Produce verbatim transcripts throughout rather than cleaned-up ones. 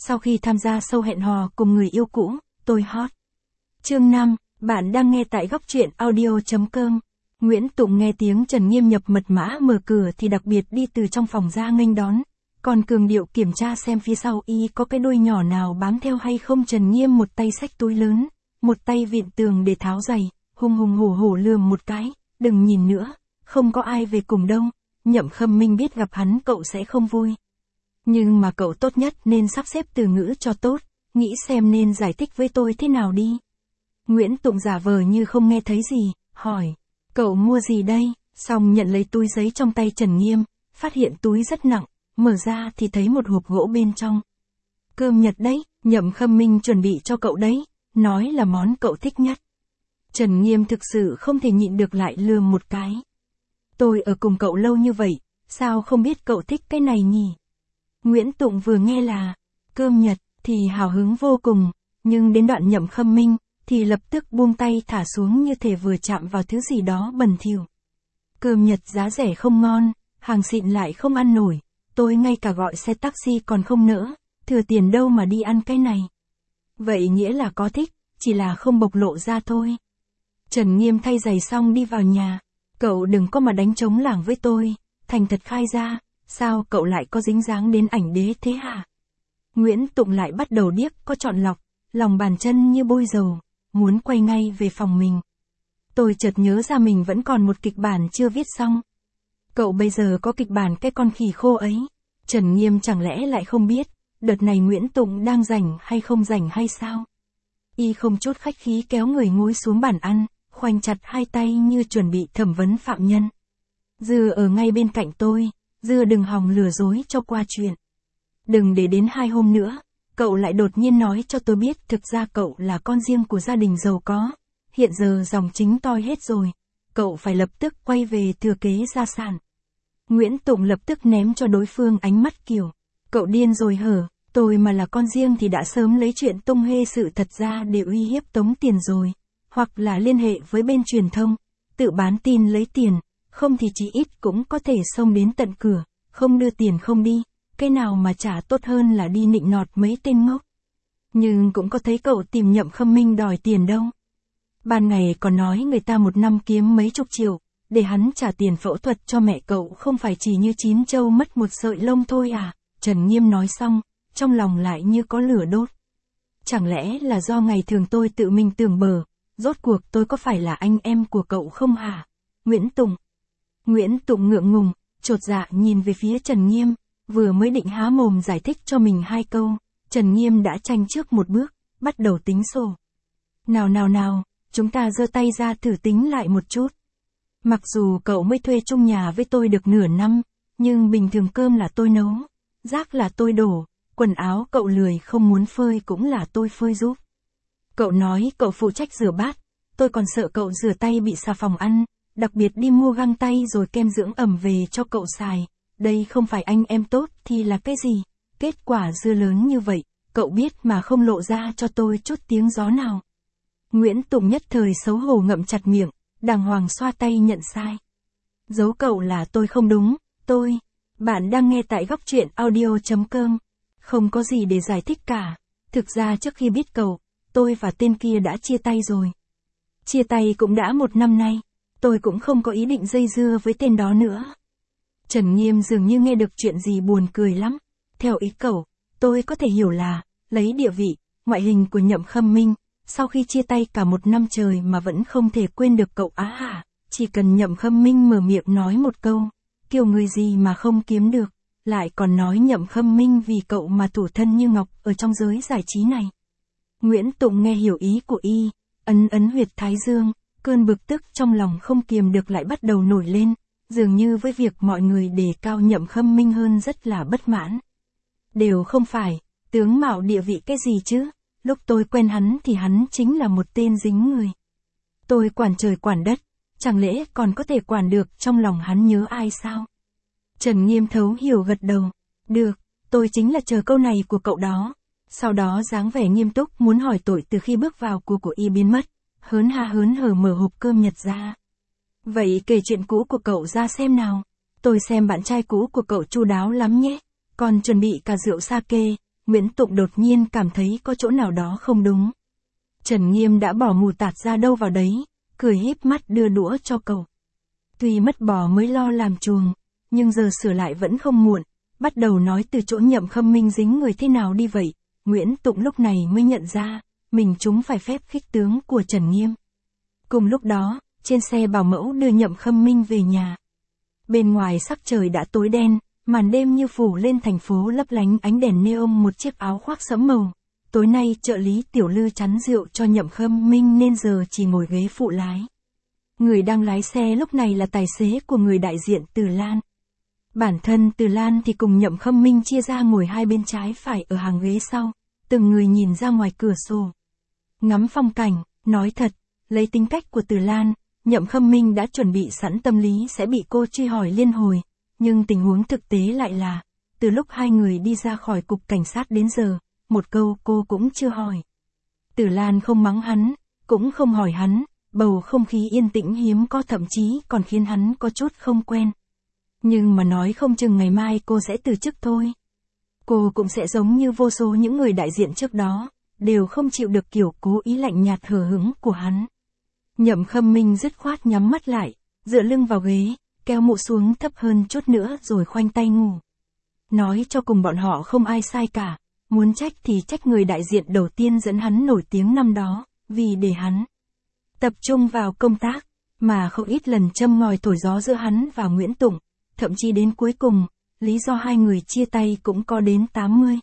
Sau khi tham gia show hẹn hò cùng người yêu cũ, tôi hot. Chương năm, bạn đang nghe tại góc truyện audio chấm com. Nguyễn Tụng nghe tiếng Trần Nghiêm nhập mật mã mở cửa thì đặc biệt đi từ trong phòng ra nghênh đón. Còn cường điệu kiểm tra xem phía sau y có cái đuôi nhỏ nào bám theo hay không. Trần Nghiêm một tay xách túi lớn, một tay vịn tường để tháo giày, hùng hùng hổ hổ lườm một cái, đừng nhìn nữa, không có ai về cùng đâu. Nhậm Khâm Minh biết gặp hắn cậu sẽ không vui. Nhưng mà cậu tốt nhất nên sắp xếp từ ngữ cho tốt, nghĩ xem nên giải thích với tôi thế nào đi. Nguyễn Tụng giả vờ như không nghe thấy gì, hỏi, cậu mua gì đây? Xong nhận lấy túi giấy trong tay Trần Nghiêm, phát hiện túi rất nặng, mở ra thì thấy một hộp gỗ bên trong. Cơm Nhật đấy, Nhậm Khâm Minh chuẩn bị cho cậu đấy, nói là món cậu thích nhất. Trần Nghiêm thực sự không thể nhịn được lại lườm một cái. Tôi ở cùng cậu lâu như vậy, sao không biết cậu thích cái này nhỉ? Nguyễn Tụng vừa nghe là cơm Nhật thì hào hứng vô cùng, nhưng đến đoạn Nhậm Khâm Minh thì lập tức buông tay thả xuống như thể vừa chạm vào thứ gì đó bẩn thỉu. Cơm Nhật giá rẻ không ngon, hàng xịn lại không ăn nổi, tôi ngay cả gọi xe taxi còn không nỡ, thừa tiền đâu mà đi ăn cái này. Vậy nghĩa là có thích, chỉ là không bộc lộ ra thôi. Trần Nghiêm thay giày xong đi vào nhà, cậu đừng có mà đánh trống lảng với tôi, thành thật khai ra, sao cậu lại có dính dáng đến ảnh đế thế hả? Nguyễn Tụng lại bắt đầu điếc có chọn lọc, lòng bàn chân như bôi dầu, muốn quay ngay về phòng mình. Tôi chợt nhớ ra mình vẫn còn một kịch bản chưa viết xong. Cậu bây giờ có kịch bản cái con khỉ khô ấy. Trần Nghiêm chẳng lẽ lại không biết, đợt này Nguyễn Tụng đang rảnh hay không rảnh hay sao? Y không chút khách khí kéo người ngồi xuống bàn ăn, khoanh chặt hai tay như chuẩn bị thẩm vấn phạm nhân. Dư ở ngay bên cạnh tôi, Dư đừng hòng lừa dối cho qua chuyện. Đừng để đến hai hôm nữa, cậu lại đột nhiên nói cho tôi biết thực ra cậu là con riêng của gia đình giàu có. Hiện giờ dòng chính toi hết rồi, cậu phải lập tức quay về thừa kế gia sản. Nguyễn Tụng lập tức ném cho đối phương ánh mắt kiểu, cậu điên rồi hở, tôi mà là con riêng thì đã sớm lấy chuyện tung hê sự thật ra để uy hiếp tống tiền rồi, hoặc là liên hệ với bên truyền thông, tự bán tin lấy tiền, không thì chí ít cũng có thể xông đến tận cửa, không đưa tiền không đi, cái nào mà trả tốt hơn là đi nịnh nọt mấy tên ngốc. Nhưng cũng có thấy cậu tìm Nhậm Khâm Minh đòi tiền đâu. Ban ngày còn nói người ta một năm kiếm mấy chục triệu, để hắn trả tiền phẫu thuật cho mẹ cậu không phải chỉ như chín trâu mất một sợi lông thôi à? Trần Nghiêm nói xong, trong lòng lại như có lửa đốt. Chẳng lẽ là do ngày thường tôi tự mình tưởng bờ, rốt cuộc tôi có phải là anh em của cậu không hả? Nguyễn Tụng. Nguyễn Tụng ngượng ngùng, chột dạ nhìn về phía Trần Nghiêm, vừa mới định há mồm giải thích cho mình hai câu, Trần Nghiêm đã tranh trước một bước, bắt đầu tính sổ. Nào nào nào, chúng ta giơ tay ra thử tính lại một chút. Mặc dù cậu mới thuê chung nhà với tôi được nửa năm, nhưng bình thường cơm là tôi nấu, rác là tôi đổ, quần áo cậu lười không muốn phơi cũng là tôi phơi giúp. Cậu nói cậu phụ trách rửa bát, tôi còn sợ cậu rửa tay bị xà phòng ăn, đặc biệt đi mua găng tay rồi kem dưỡng ẩm về cho cậu xài. Đây không phải anh em tốt thì là cái gì? Kết quả dưa lớn như vậy, cậu biết mà không lộ ra cho tôi chút tiếng gió nào. Nguyễn Tụng nhất thời xấu hổ ngậm chặt miệng, đàng hoàng xoa tay nhận sai. Giấu cậu là tôi không đúng, tôi. Bạn đang nghe tại góc truyện audio chấm com. Không có gì để giải thích cả. Thực ra trước khi biết cậu, tôi và tên kia đã chia tay rồi. Chia tay cũng đã một năm nay, tôi cũng không có ý định dây dưa với tên đó nữa. Trần Nghiêm dường như nghe được chuyện gì buồn cười lắm. Theo ý cậu, tôi có thể hiểu là, lấy địa vị, ngoại hình của Nhậm Khâm Minh, sau khi chia tay cả một năm trời mà vẫn không thể quên được cậu á hả? Chỉ cần Nhậm Khâm Minh mở miệng nói một câu, kiểu người gì mà không kiếm được, lại còn nói Nhậm Khâm Minh vì cậu mà thủ thân như ngọc ở trong giới giải trí này. Nguyễn Tụng nghe hiểu ý của y, ấn ấn huyệt thái dương, cơn bực tức trong lòng không kiềm được lại bắt đầu nổi lên, dường như với việc mọi người đề cao Nhậm Khâm Minh hơn rất là bất mãn. Đều không phải, tướng mạo địa vị cái gì chứ, lúc tôi quen hắn thì hắn chính là một tên dính người. Tôi quản trời quản đất, chẳng lẽ còn có thể quản được trong lòng hắn nhớ ai sao? Trần Nghiêm thấu hiểu gật đầu, được, tôi chính là chờ câu này của cậu đó. Sau đó dáng vẻ nghiêm túc muốn hỏi tội từ khi bước vào của của y biến mất, hớn ha hớn hở mở hộp cơm Nhật ra. Vậy kể chuyện cũ của cậu ra xem nào, tôi xem bạn trai cũ của cậu chu đáo lắm nhé, còn chuẩn bị cả rượu sake, Nguyễn Tụng đột nhiên cảm thấy có chỗ nào đó không đúng. Trần Nghiêm đã bỏ mù tạt ra đâu vào đấy, cười híp mắt đưa đũa cho cậu. Tuy mất bò mới lo làm chuồng, nhưng giờ sửa lại vẫn không muộn, bắt đầu nói từ chỗ Nhậm Khâm Minh dính người thế nào đi vậy. Nguyễn Tụng lúc này mới nhận ra, mình trúng phải phép khích tướng của Trần Nghiêm. Cùng lúc đó, trên xe bảo mẫu đưa Nhậm Khâm Minh về nhà. Bên ngoài sắc trời đã tối đen, màn đêm như phủ lên thành phố lấp lánh ánh đèn neon một chiếc áo khoác sẫm màu. Tối nay trợ lý Tiểu Lư chắn rượu cho Nhậm Khâm Minh nên giờ chỉ ngồi ghế phụ lái. Người đang lái xe lúc này là tài xế của người đại diện Từ Lan. Bản thân Từ Lan thì cùng Nhậm Khâm Minh chia ra ngồi hai bên trái phải ở hàng ghế sau, từng người nhìn ra ngoài cửa sổ. Ngắm phong cảnh, nói thật, lấy tính cách của Từ Lan, Nhậm Khâm Minh đã chuẩn bị sẵn tâm lý sẽ bị cô truy hỏi liên hồi, nhưng tình huống thực tế lại là, từ lúc hai người đi ra khỏi cục cảnh sát đến giờ, một câu cô cũng chưa hỏi. Từ Lan không mắng hắn, cũng không hỏi hắn, bầu không khí yên tĩnh hiếm có thậm chí còn khiến hắn có chút không quen. Nhưng mà nói không chừng ngày mai cô sẽ từ chức thôi. Cô cũng sẽ giống như vô số những người đại diện trước đó, đều không chịu được kiểu cố ý lạnh nhạt hờ hững của hắn. Nhậm Khâm Minh dứt khoát nhắm mắt lại, dựa lưng vào ghế, kéo mũ xuống thấp hơn chút nữa rồi khoanh tay ngủ. Nói cho cùng bọn họ không ai sai cả, muốn trách thì trách người đại diện đầu tiên dẫn hắn nổi tiếng năm đó, vì để hắn tập trung vào công tác, mà không ít lần châm ngòi thổi gió giữa hắn và Nguyễn Tụng, thậm chí đến cuối cùng, lý do hai người chia tay cũng có đến tám mươi.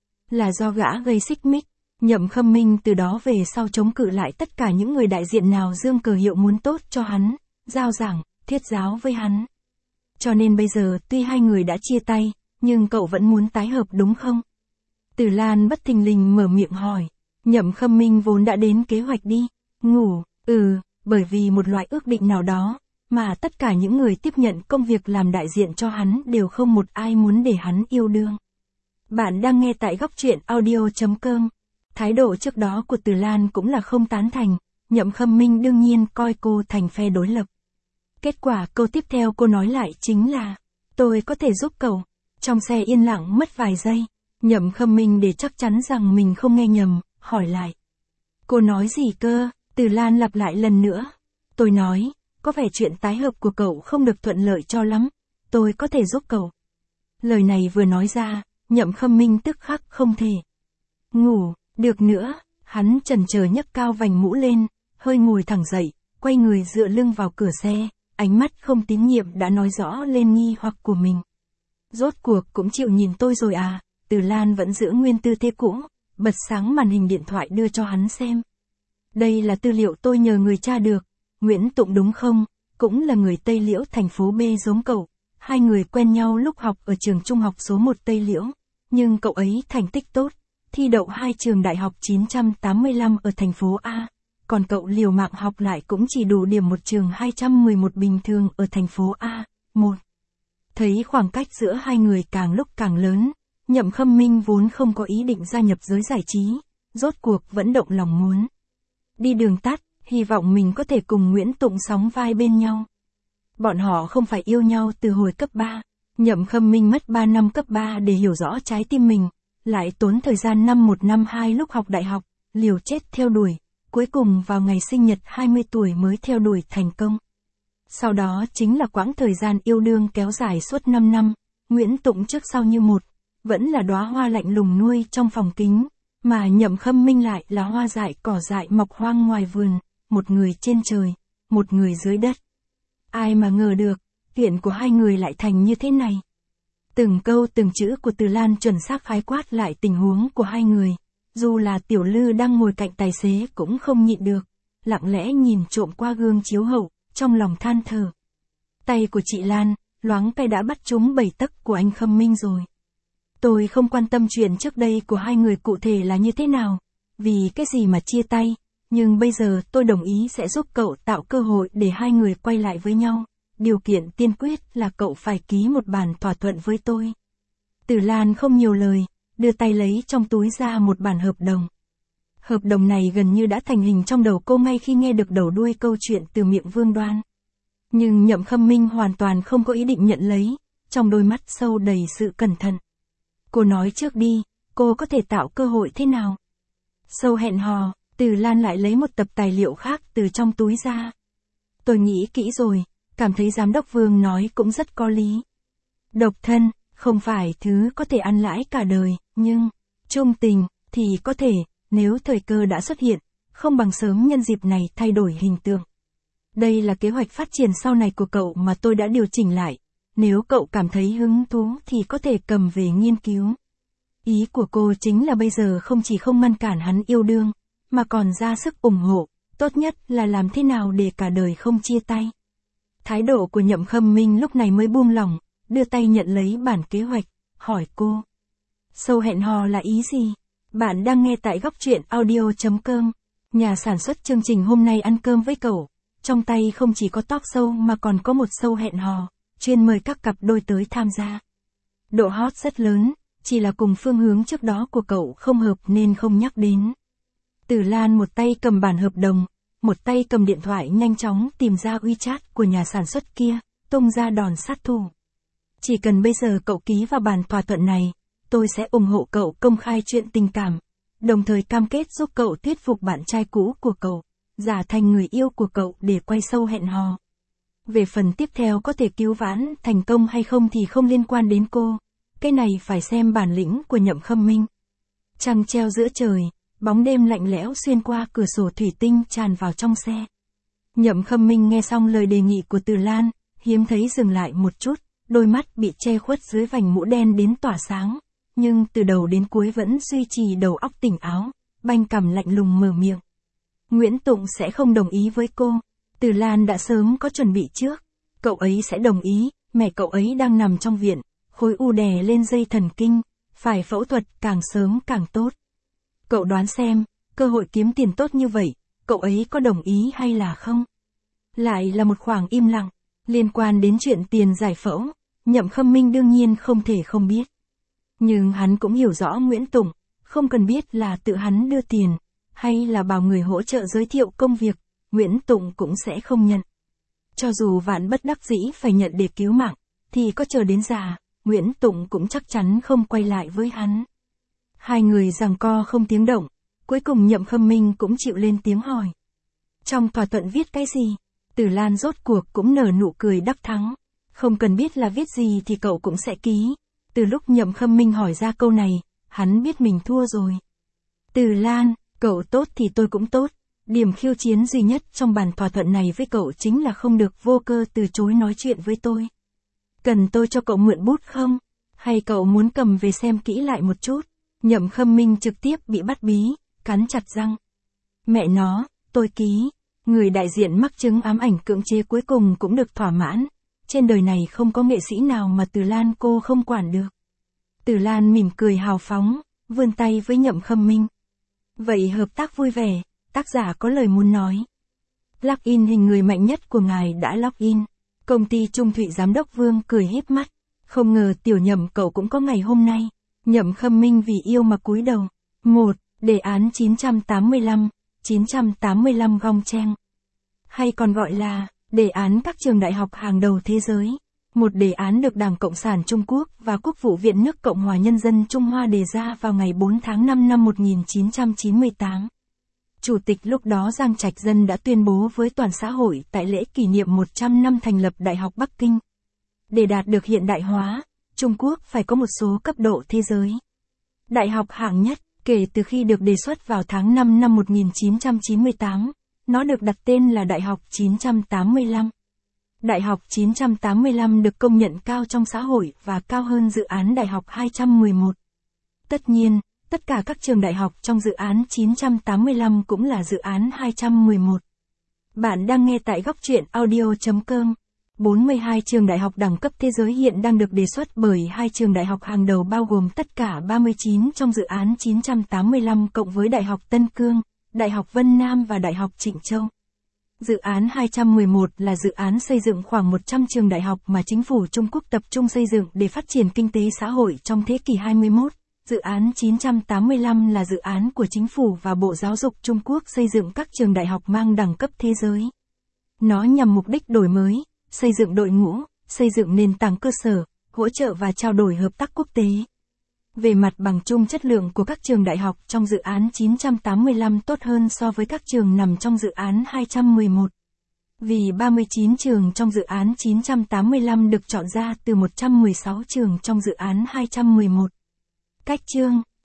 Là do gã gây xích mích, Nhậm Khâm Minh từ đó về sau chống cự lại tất cả những người đại diện nào dương cờ hiệu muốn tốt cho hắn, giao giảng, thiết giáo với hắn. Cho nên bây giờ tuy hai người đã chia tay, nhưng cậu vẫn muốn tái hợp đúng không? Từ Lan bất thình lình mở miệng hỏi. Nhậm Khâm Minh vốn đã đến kế hoạch đi, ngủ, ừ, bởi vì một loại ước định nào đó, mà tất cả những người tiếp nhận công việc làm đại diện cho hắn đều không một ai muốn để hắn yêu đương. Bạn đang nghe tại góc truyện audio chấm com. Thái độ trước đó của Từ Lan cũng là không tán thành, Nhậm Khâm Minh đương nhiên coi cô thành phe đối lập. Kết quả câu tiếp theo cô nói lại chính là, tôi có thể giúp cậu. Trong xe yên lặng mất vài giây, Nhậm Khâm Minh để chắc chắn rằng mình không nghe nhầm, hỏi lại. Cô nói gì cơ? Từ Lan lặp lại lần nữa. Tôi nói, có vẻ chuyện tái hợp của cậu không được thuận lợi cho lắm, tôi có thể giúp cậu. Lời này vừa nói ra, Nhậm Khâm Minh tức khắc không thể ngủ được nữa, hắn chần chờ nhấc cao vành mũ lên, hơi ngồi thẳng dậy, quay người dựa lưng vào cửa xe, ánh mắt không tín nhiệm đã nói rõ lên nghi hoặc của mình. Rốt cuộc cũng chịu nhìn tôi rồi à? Từ Lan vẫn giữ nguyên tư thế cũ, bật sáng màn hình điện thoại đưa cho hắn xem. Đây là tư liệu tôi nhờ người tra được, Nguyễn Tụng đúng không? Cũng là người Tây Liễu thành phố B giống cậu. Hai người quen nhau lúc học ở trường trung học số một Tây Liễu, nhưng cậu ấy thành tích tốt, thi đậu hai trường đại học chín trăm tám mươi lăm ở thành phố A, còn cậu liều mạng học lại cũng chỉ đủ điểm một trường hai trăm mười một bình thường ở thành phố A, một. Thấy khoảng cách giữa hai người càng lúc càng lớn, Nhậm Khâm Minh vốn không có ý định gia nhập giới giải trí, rốt cuộc vẫn động lòng muốn đi đường tắt, hy vọng mình có thể cùng Nguyễn Tụng sóng vai bên nhau. Bọn họ không phải yêu nhau từ hồi cấp ba, Nhậm Khâm Minh mất ba năm cấp ba để hiểu rõ trái tim mình, lại tốn thời gian năm một năm hai lúc học đại học, liều chết theo đuổi, cuối cùng vào ngày sinh nhật hai mươi tuổi mới theo đuổi thành công. Sau đó chính là quãng thời gian yêu đương kéo dài suốt năm năm, Nguyễn Tụng trước sau như một, vẫn là đóa hoa lạnh lùng nuôi trong phòng kính, mà Nhậm Khâm Minh lại là hoa dại cỏ dại mọc hoang ngoài vườn, một người trên trời, một người dưới đất. Ai mà ngờ được, chuyện của hai người lại thành như thế này. Từng câu từng chữ của Từ Lan chuẩn xác khái quát lại tình huống của hai người, dù là Tiểu Lư đang ngồi cạnh tài xế cũng không nhịn được, lặng lẽ nhìn trộm qua gương chiếu hậu, trong lòng than thở. Tay của chị Lan, loáng tay đã bắt trúng bảy tấc của anh Khâm Minh rồi. Tôi không quan tâm chuyện trước đây của hai người cụ thể là như thế nào, vì cái gì mà chia tay, nhưng bây giờ tôi đồng ý sẽ giúp cậu tạo cơ hội để hai người quay lại với nhau. Điều kiện tiên quyết là cậu phải ký một bản thỏa thuận với tôi. Từ Lan không nhiều lời, đưa tay lấy trong túi ra một bản hợp đồng. Hợp đồng này gần như đã thành hình trong đầu cô ngay khi nghe được đầu đuôi câu chuyện từ miệng Vương Đoan. Nhưng Nhậm Khâm Minh hoàn toàn không có ý định nhận lấy, trong đôi mắt sâu đầy sự cẩn thận. Cô nói trước đi, cô cô có thể tạo cơ hội thế nào? Sâu hẹn hò, Từ Lan lại lấy một tập tài liệu khác từ trong túi ra. Tôi nghĩ kỹ rồi, cảm thấy giám đốc Vương nói cũng rất có lý. Độc thân, không phải thứ có thể ăn lãi cả đời, nhưng, chung tình, thì có thể, nếu thời cơ đã xuất hiện, không bằng sớm nhân dịp này thay đổi hình tượng. Đây là kế hoạch phát triển sau này của cậu mà tôi đã điều chỉnh lại. Nếu cậu cảm thấy hứng thú thì có thể cầm về nghiên cứu. Ý của cô chính là bây giờ không chỉ không ngăn cản hắn yêu đương, mà còn ra sức ủng hộ, tốt nhất là làm thế nào để cả đời không chia tay. Thái độ của Nhậm Khâm Minh lúc này mới buông lỏng, đưa tay nhận lấy bản kế hoạch, hỏi cô. Sâu hẹn hò là ý gì? Bạn đang nghe tại góc truyện audio chấm com. Nhà sản xuất chương trình hôm nay ăn cơm với cậu. Trong tay không chỉ có talk show mà còn có một show hẹn hò, chuyên mời các cặp đôi tới tham gia. Độ hot rất lớn, chỉ là cùng phương hướng trước đó của cậu không hợp nên không nhắc đến. Từ Lan một tay cầm bản hợp đồng, một tay cầm điện thoại nhanh chóng tìm ra WeChat của nhà sản xuất kia, tung ra đòn sát thủ. Chỉ cần bây giờ cậu ký vào bản thỏa thuận này, tôi sẽ ủng hộ cậu công khai chuyện tình cảm, đồng thời cam kết giúp cậu thuyết phục bạn trai cũ của cậu, giả thành người yêu của cậu để quay show hẹn hò. Về phần tiếp theo có thể cứu vãn thành công hay không thì không liên quan đến cô, cái này phải xem bản lĩnh của Nhậm Khâm Minh. Trăng treo giữa trời, bóng đêm lạnh lẽo xuyên qua cửa sổ thủy tinh tràn vào trong xe. Nhậm Khâm Minh nghe xong lời đề nghị của Từ Lan, hiếm thấy dừng lại một chút, đôi mắt bị che khuất dưới vành mũ đen đến tỏa sáng, nhưng từ đầu đến cuối vẫn duy trì đầu óc tỉnh áo, banh cằm lạnh lùng mở miệng. Nguyễn Tụng sẽ không đồng ý với cô. Từ Lan đã sớm có chuẩn bị trước. Cậu ấy sẽ đồng ý, mẹ cậu ấy đang nằm trong viện, khối u đè lên dây thần kinh, phải phẫu thuật càng sớm càng tốt. Cậu đoán xem, cơ hội kiếm tiền tốt như vậy, cậu ấy có đồng ý hay là không? Lại là một khoảng im lặng, liên quan đến chuyện tiền giải phẫu, Nhậm Khâm Minh đương nhiên không thể không biết. Nhưng hắn cũng hiểu rõ Nguyễn Tụng, không cần biết là tự hắn đưa tiền, hay là bảo người hỗ trợ giới thiệu công việc, Nguyễn Tụng cũng sẽ không nhận. Cho dù vạn bất đắc dĩ phải nhận để cứu mạng, thì có chờ đến già, Nguyễn Tụng cũng chắc chắn không quay lại với hắn. Hai người giằng co không tiếng động, cuối cùng Nhậm Khâm Minh cũng chịu lên tiếng hỏi. Trong thỏa thuận viết cái gì? Từ Lan rốt cuộc cũng nở nụ cười đắc thắng. Không cần biết là viết gì thì cậu cũng sẽ ký. Từ lúc Nhậm Khâm Minh hỏi ra câu này, hắn biết mình thua rồi. Từ Lan, cậu tốt thì tôi cũng tốt. Điểm khiêu chiến duy nhất trong bản thỏa thuận này với cậu chính là không được vô cơ từ chối nói chuyện với tôi. Cần tôi cho cậu mượn bút không? Hay cậu muốn cầm về xem kỹ lại một chút? Nhậm Khâm Minh trực tiếp bị bắt bí, cắn chặt răng. Mẹ nó, tôi ký. Người đại diện mắc chứng ám ảnh cưỡng chế cuối cùng cũng được thỏa mãn. Trên đời này không có nghệ sĩ nào mà Từ Lan cô không quản được. Từ Lan mỉm cười hào phóng, vươn tay với Nhậm Khâm Minh. Vậy hợp tác vui vẻ, tác giả có lời muốn nói. Login hình người mạnh nhất của ngài đã login. Công ty Trung Thụy giám đốc Vương cười híp mắt. Không ngờ tiểu Nhậm cậu cũng có ngày hôm nay. Nhậm Khâm Minh vì yêu mà cúi đầu. một. Đề án chín trăm tám mươi lăm, chín trăm tám mươi lăm Gong Cheng. Hay còn gọi là, đề án các trường đại học hàng đầu thế giới. Một đề án được Đảng Cộng sản Trung Quốc và Quốc vụ viện nước Cộng hòa Nhân dân Trung Hoa đề ra vào ngày bốn tháng năm năm một nghìn chín trăm chín mươi tám. Chủ tịch lúc đó Giang Trạch Dân đã tuyên bố với toàn xã hội tại lễ kỷ niệm một trăm năm thành lập Đại học Bắc Kinh. Để đạt được hiện đại hóa, Trung Quốc phải có một số cấp độ thế giới. Đại học hạng nhất, kể từ khi được đề xuất vào tháng năm năm một nghìn chín trăm chín mươi tám, nó được đặt tên là Đại học chín trăm tám mươi lăm. Đại học chín trăm tám mươi lăm được công nhận cao trong xã hội và cao hơn dự án Đại học hai trăm mười một. Tất nhiên, tất cả các trường đại học trong dự án chín trăm tám mươi lăm cũng là dự án hai trăm mười một. Bạn đang nghe tại góc truyện audio chấm com. bốn mươi hai trường đại học đẳng cấp thế giới hiện đang được đề xuất bởi hai trường đại học hàng đầu bao gồm tất cả ba mươi chín trong dự án chín trăm tám mươi lăm cộng với Đại học Tân Cương, Đại học Vân Nam và Đại học Trịnh Châu. Dự án hai trăm mười một là dự án xây dựng khoảng một trăm trường đại học mà chính phủ Trung Quốc tập trung xây dựng để phát triển kinh tế xã hội trong thế kỷ hai mươi mốt. Dự án chín trăm tám mươi lăm là dự án của chính phủ và Bộ Giáo dục Trung Quốc xây dựng các trường đại học mang đẳng cấp thế giới. Nó nhằm mục đích đổi mới, xây dựng đội ngũ, xây dựng nền tảng cơ sở, hỗ trợ và trao đổi hợp tác quốc tế. Về mặt bằng chung, chất lượng của các trường đại học trong dự án chín trăm tám mươi lăm tốt hơn so với các trường nằm trong dự án hai trăm mười một. Vì ba mươi chín trường trong dự án chín trăm tám mươi lăm được chọn ra từ một trăm mười sáu trường trong dự án hai trăm mười một. Cách chương